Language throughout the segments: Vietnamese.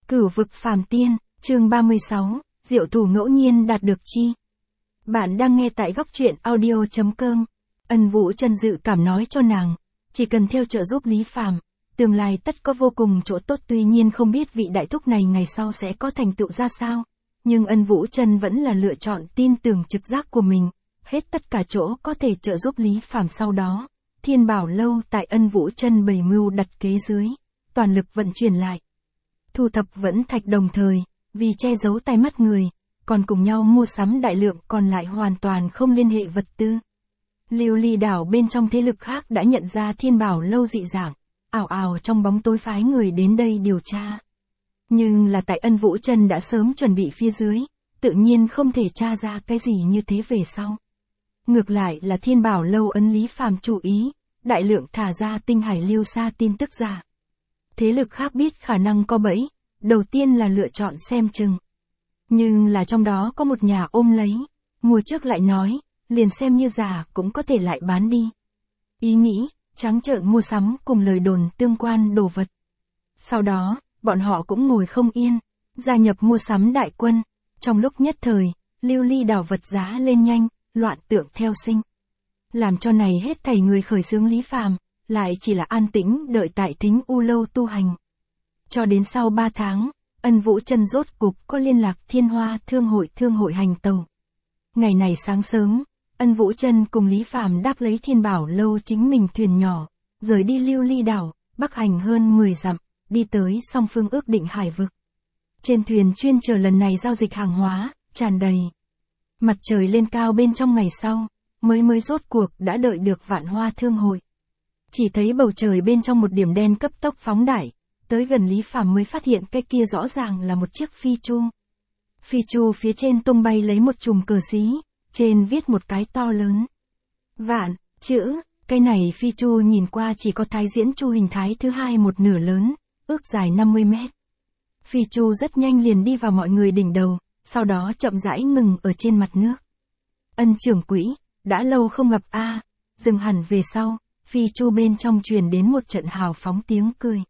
Cửu vực phàm tiên, chương 36, diệu thủ ngẫu nhiên đạt được chi. Bạn đang nghe tại góc truyện audio.com. Ân Vũ Trân dự cảm nói cho nàng, chỉ cần theo trợ giúp Lý Phàm, tương lai tất có vô cùng chỗ tốt, tuy nhiên không biết vị đại thúc này ngày sau sẽ có thành tựu ra sao. Nhưng Ân Vũ Trân vẫn là lựa chọn tin tưởng trực giác của mình, hết tất cả chỗ có thể trợ giúp Lý Phàm. Sau đó, Thiên Bảo Lâu tại Ân Vũ Trân bày mưu đặt kế dưới, toàn lực vận chuyển lại. Thu thập vẫn thạch, đồng thời, vì che giấu tai mắt người, còn cùng nhau mua sắm đại lượng còn lại hoàn toàn không liên hệ vật tư. Lưu Ly đảo bên trong thế lực khác đã nhận ra Thiên Bảo Lâu dị dạng, ảo ảo trong bóng tối phái người đến đây điều tra. Nhưng là tại Ân Vũ Trân đã sớm chuẩn bị phía dưới, tự nhiên không thể tra ra cái gì như thế về sau. Ngược lại là Thiên Bảo Lâu ấn Lý Phàm chú ý, đại lượng thả ra tinh hải lưu xa tin tức giả. Thế lực khác biết khả năng có bẫy, đầu tiên là lựa chọn xem chừng. Nhưng là trong đó có một nhà ôm lấy, mua trước lại nói, liền xem như giả cũng có thể lại bán đi. Ý nghĩ, trắng trợn mua sắm cùng lời đồn tương quan đồ vật. Sau đó, bọn họ cũng ngồi không yên, gia nhập mua sắm đại quân. Trong lúc nhất thời, Lưu Ly đảo vật giá lên nhanh, loạn tượng theo sinh. Làm cho này hết thảy người khởi xướng Lý Phàm, lại chỉ là an tĩnh đợi tại Thính U Lâu tu hành. Cho đến sau 3 tháng, Ân Vũ Trân rốt cục có liên lạc Thiên Hoa thương hội hành tàu. Ngày này sáng sớm, Ân Vũ Trân cùng Lý Phàm đáp lấy Thiên Bảo Lâu chính mình thuyền nhỏ, rời đi Lưu Ly đảo, bắc hành hơn 10 dặm, đi tới song phương ước định hải vực. Trên thuyền chuyên chờ lần này giao dịch hàng hóa, tràn đầy. Mặt trời lên cao bên trong ngày sau, mới rốt cuộc đã đợi được Vạn Hoa Thương hội. Chỉ thấy bầu trời bên trong một điểm đen cấp tốc phóng đại, tới gần Lý Phàm mới phát hiện cái kia rõ ràng là một chiếc phi chu. Phi chu phía trên tung bay lấy một chùm cờ xí, trên viết một cái to lớn. Vạn, chữ, cái này phi chu nhìn qua chỉ có thái diễn chu hình thái thứ hai một nửa lớn, ước dài 50 mét. Phi chu rất nhanh liền đi vào mọi người đỉnh đầu, sau đó chậm rãi ngừng ở trên mặt nước. Ân trưởng quỹ, đã lâu không gặp a. Dừng hẳn về sau, phi chu bên trong truyền đến một trận hào phóng tiếng cười.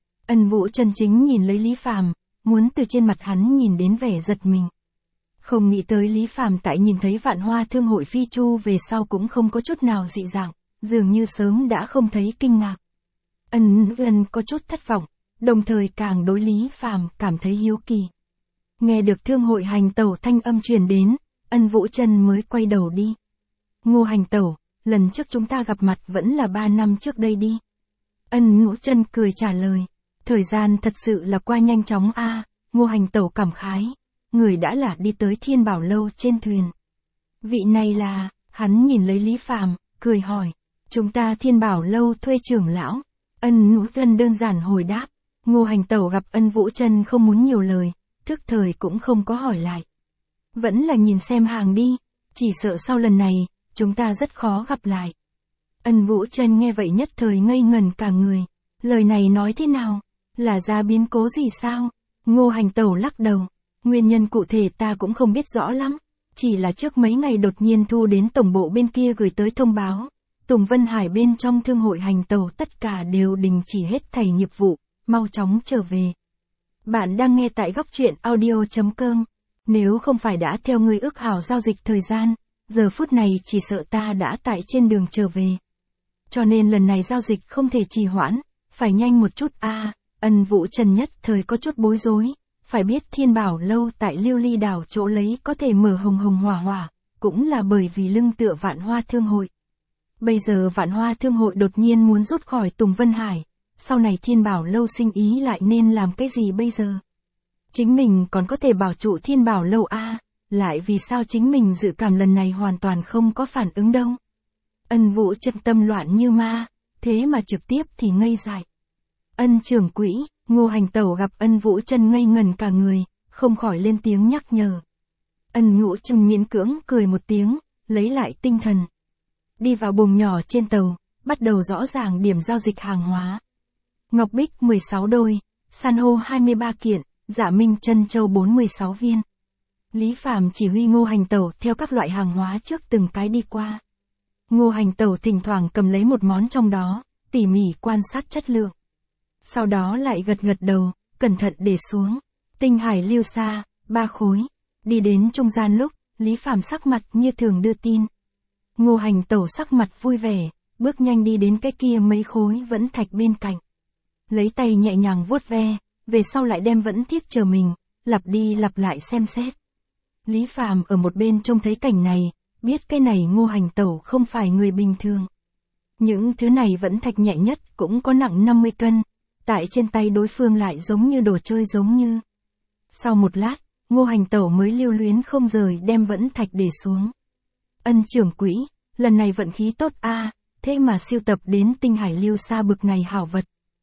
Ân Vũ Trân chính nhìn lấy Lý Phàm, muốn từ trên mặt hắn nhìn đến vẻ giật mình. Không nghĩ tới Lý Phàm tại nhìn thấy Vạn Hoa Thương hội phi chu về sau cũng không có chút nào dị dạng, dường như sớm đã không thấy kinh ngạc. Ân có chút thất vọng, đồng thời càng đối Lý Phàm cảm thấy hiếu kỳ. Nghe được thương hội hành tẩu thanh âm truyền đến, Ân Vũ Trân mới quay đầu đi. Ngô hành tẩu, lần trước chúng ta gặp mặt vẫn là 3 năm trước đây đi. Ân Vũ Trân cười trả lời. Thời gian thật sự là qua nhanh chóng a. Ngô hành tẩu cảm khái. Người đã là đi tới Thiên Bảo Lâu trên thuyền. Vị này là, hắn nhìn lấy Lý Phàm, cười hỏi. Chúng ta Thiên Bảo Lâu thuê trưởng lão. Ân Vũ Trân đơn giản hồi đáp. Ngô hành tẩu gặp Ân Vũ Trân không muốn nhiều lời, thức thời cũng không có hỏi lại. Vẫn là nhìn xem hàng đi, chỉ sợ sau lần này, chúng ta rất khó gặp lại. Ân Vũ Trân nghe vậy nhất thời ngây ngẩn cả người. Lời này nói thế nào? Là ra biến cố gì sao? Ngô hành tẩu lắc đầu. Nguyên nhân cụ thể ta cũng không biết rõ lắm. Chỉ là trước mấy ngày đột nhiên thu đến tổng bộ bên kia gửi tới thông báo. Tùng Vân Hải bên trong thương hội hành tẩu tất cả đều đình chỉ hết thảy nghiệp vụ, mau chóng trở về. Bạn đang nghe tại góc truyện audio.com. Nếu không phải đã theo người ước hảo giao dịch thời gian, giờ phút này chỉ sợ ta đã tại trên đường trở về. Cho nên lần này giao dịch không thể trì hoãn, phải nhanh một chút a. Ân Vũ Trân nhất thời có chút bối rối, phải biết Thiên Bảo Lâu tại Lưu Ly đảo chỗ lấy có thể mở hồng hỏa, cũng là bởi vì lưng tựa Vạn Hoa Thương hội. Bây giờ Vạn Hoa Thương hội đột nhiên muốn rút khỏi Tùng Vân Hải, sau này Thiên Bảo Lâu sinh ý lại nên làm cái gì bây giờ? Chính mình còn có thể bảo trụ Thiên Bảo Lâu a, lại vì sao chính mình dự cảm lần này hoàn toàn không có phản ứng đâu? Ân Vũ Trân tâm loạn như ma, thế mà trực tiếp thì ngây dại. Ân trưởng quỹ, Ngô hành tẩu gặp Ân Vũ Trân ngây ngần cả người, không khỏi lên tiếng nhắc nhở. Ân Vũ Trân miễn cưỡng cười một tiếng, lấy lại tinh thần. Đi vào buồng nhỏ trên tàu, bắt đầu rõ ràng điểm giao dịch hàng hóa. Ngọc bích 16 đôi, san hô 23 kiện, dạ minh chân châu 46 viên. Lý Phàm chỉ huy Ngô hành tẩu theo các loại hàng hóa trước từng cái đi qua. Ngô hành tẩu thỉnh thoảng cầm lấy một món trong đó, tỉ mỉ quan sát chất lượng. Sau đó lại gật đầu, cẩn thận để xuống. Tinh hải lưu sa, 3 khối. Đi đến trung gian lúc, Lý Phàm sắc mặt như thường đưa tin. Ngô Hành Tẩu sắc mặt vui vẻ, bước nhanh đi đến cái kia mấy khối vẫn thạch bên cạnh. Lấy tay nhẹ nhàng vuốt ve, về sau lại đem vẫn thiết chờ mình, lặp đi lặp lại xem xét. Lý Phàm ở một bên trông thấy cảnh này, biết cái này Ngô Hành Tẩu không phải người bình thường. Những thứ này vẫn thạch nhẹ nhất cũng có nặng 50 cân, tại trên tay đối phương lại giống như đồ chơi giống như. Sau một lát, Ngô Hành Tẩu mới lưu luyến không rời đem vẫn thạch để xuống. Ân trưởng quỹ, lần này vận khí tốt a, thế mà siêu tập đến tinh hải lưu sa bực này hảo vật.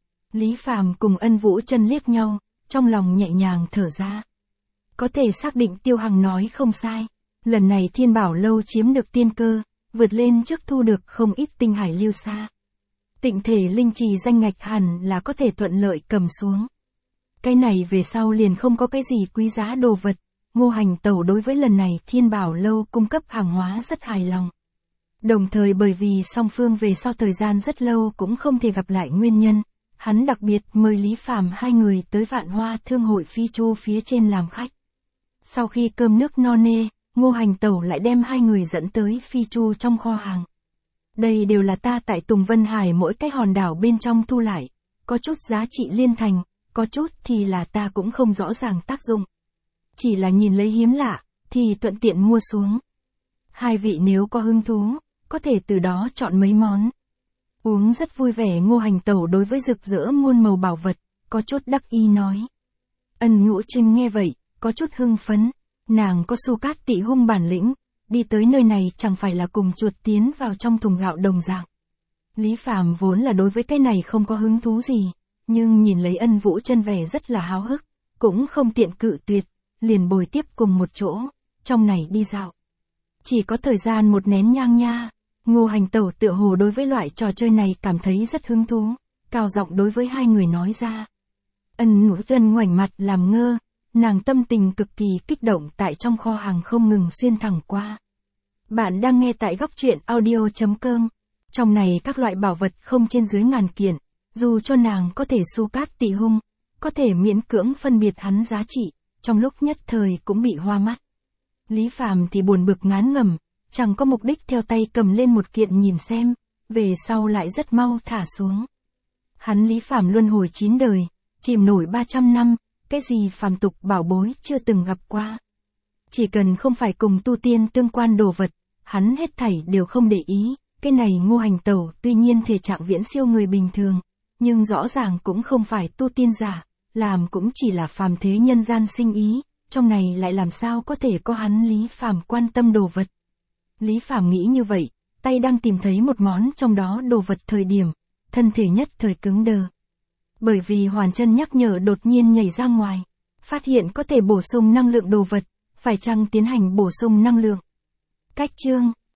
Lý Phàm cùng Ân Vũ Chân liếc nhau, trong lòng nhẹ nhàng thở ra. Có thể xác định Tiêu Hằng nói không sai, lần này Thiên Bảo Lâu chiếm được tiên cơ, vượt lên trước thu được không ít tinh hải lưu sa. Tịnh thể linh trì danh ngạch hẳn là có thể thuận lợi cầm xuống. Cái này về sau liền không có cái gì quý giá đồ vật, Ngô Hành Tẩu đối với lần này Thiên Bảo Lâu cung cấp hàng hóa rất hài lòng. Đồng thời bởi vì song phương về sau thời gian rất lâu cũng không thể gặp lại nguyên nhân, hắn đặc biệt mời Lý Phàm hai người tới Vạn Hoa Thương hội Phi Chu phía trên làm khách. Sau khi cơm nước no nê, Ngô Hành Tẩu lại đem hai người dẫn tới Phi Chu trong kho hàng. Đây đều là ta tại Tùng Vân Hải mỗi cái hòn đảo bên trong thu lại, có chút giá trị liên thành, có chút thì là ta cũng không rõ ràng tác dụng. Chỉ là nhìn lấy hiếm lạ, thì thuận tiện mua xuống. Hai vị nếu có hứng thú, có thể từ đó chọn mấy món. Uống rất vui vẻ. Ngô Hành Tẩu đối với rực rỡ muôn màu bảo vật, có chút đắc ý nói. Ân Ngũ Trinh nghe vậy, có chút hưng phấn, nàng có Su Cát Tị Hung bản lĩnh, đi tới nơi này chẳng phải là cùng chuột tiến vào trong thùng gạo đồng dạng. Lý Phàm vốn là đối với cái này không có hứng thú gì, nhưng nhìn lấy Ân Vũ Chân vẻ rất là háo hức, cũng không tiện cự tuyệt, liền bồi tiếp cùng một chỗ, trong này đi dạo. Chỉ có thời gian một nén nhang nha, Ngô Hành Tẩu tựa hồ đối với loại trò chơi này cảm thấy rất hứng thú, cao giọng đối với hai người nói ra. Ân Ngũ Chân ngoảnh mặt làm ngơ, nàng tâm tình cực kỳ kích động tại trong kho hàng không ngừng xuyên thẳng qua. Bạn đang nghe tại góc truyện audio.com, trong này các loại bảo vật không trên dưới ngàn kiện, dù cho nàng có thể Su Cát Tị Hung, có thể miễn cưỡng phân biệt hắn giá trị, trong lúc nhất thời cũng bị hoa mắt. Lý Phàm thì buồn bực ngán ngẩm, chẳng có mục đích theo tay cầm lên một kiện nhìn xem, về sau lại rất mau thả xuống. Hắn Lý Phàm luân hồi 9 đời, chìm nổi 300 năm, cái gì phàm tục bảo bối chưa từng gặp qua. Chỉ cần không phải cùng tu tiên tương quan đồ vật, hắn hết thảy đều không để ý. Cái này Ngô Hành Tẩu tuy nhiên thể trạng viễn siêu người bình thường, nhưng rõ ràng cũng không phải tu tiên giả, làm cũng chỉ là phàm thế nhân gian sinh ý, trong này lại làm sao có thể có hắn Lý Phàm quan tâm đồ vật. Lý Phàm nghĩ như vậy, tay đang tìm thấy một món trong đó đồ vật thời điểm, thân thể nhất thời cứng đờ. Bởi vì hoàn chân nhắc nhở đột nhiên nhảy ra ngoài, phát hiện có thể bổ sung năng lượng đồ vật, phải chăng tiến hành bổ sung năng lượng. Cách chương